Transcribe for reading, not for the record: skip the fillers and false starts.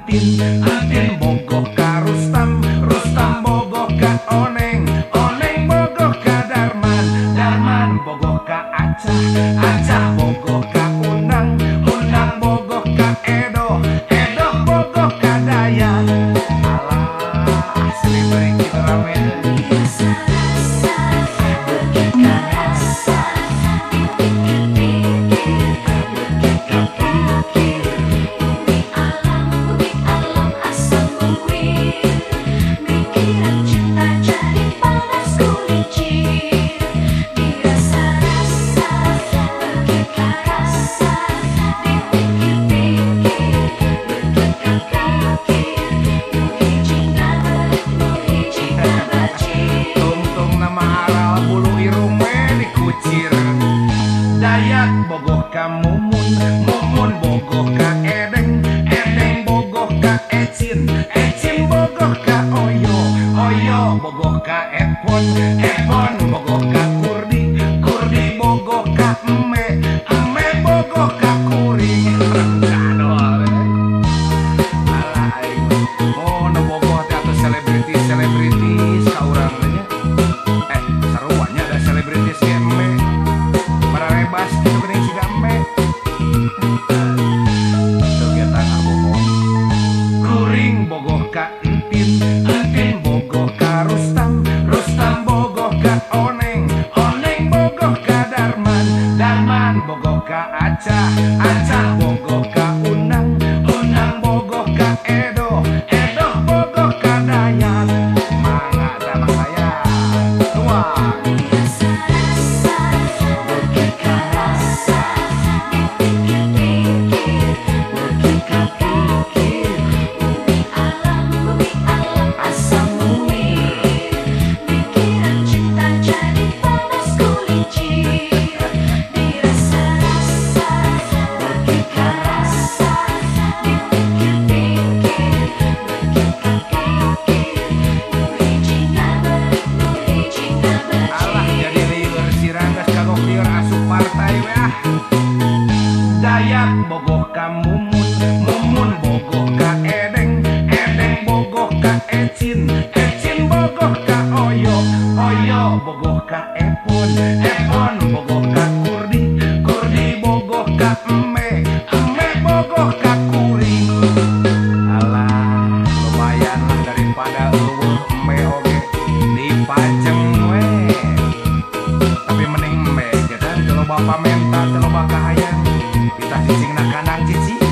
Entin bogoh ka Rustam, Rustam bogoh ka Oneng, Oneng bogoh ka Darman, Darman bogoh ka Acah, Acah bogoh ka Unang, Unang bogoh ka Edo, Edo bogoh ka Dayak. Alah, asli beri kita rame. Dayak bogoh ka Mumun, Mumun bogoh ka Edeng, Edeng bogoh ka Ecin, Ecin bogoh ka Oyo, Oyo bogoh ka Epon, Epon bogoh ka Kurdi, Kurdi bogoh ka Eme, Eme bogoh ka Kuring. Oh, no bogoh atau selebritis ka urang nya. Saruanya ada selebritis eme. Bebas itu geuning si Gambe. Tuh kita ngabogoh. Kuring bogoh ka Entin, Entin bogoh ka Rustam, Rustam bogoh ka Oneng, Oneng bogoh ka Darman, Darman bogoh ka Acah, Acah bogoh ka Unang, Unang bogoh ka Edo, Edo bogoh ka Dayak. Mangga sama saya. Tuang. Dayak bogoh ka Mumun, Mumun bogoh ka Edeng, Edeng bogoh ka Ecin, Ecin bogoh ka Oyo, Oyo bogoh ka Epon, Epon bogoh ka Kurdi, Kurdi bogoh ka Eme, Eme bogoh ka Kuring. Alah, lumayan lah daripada eueuh Eme oge dipajeng we. Tapi mending Eme, kita teu loba pamenta, teu loba kahayang. Kita cicing nak kandang cici.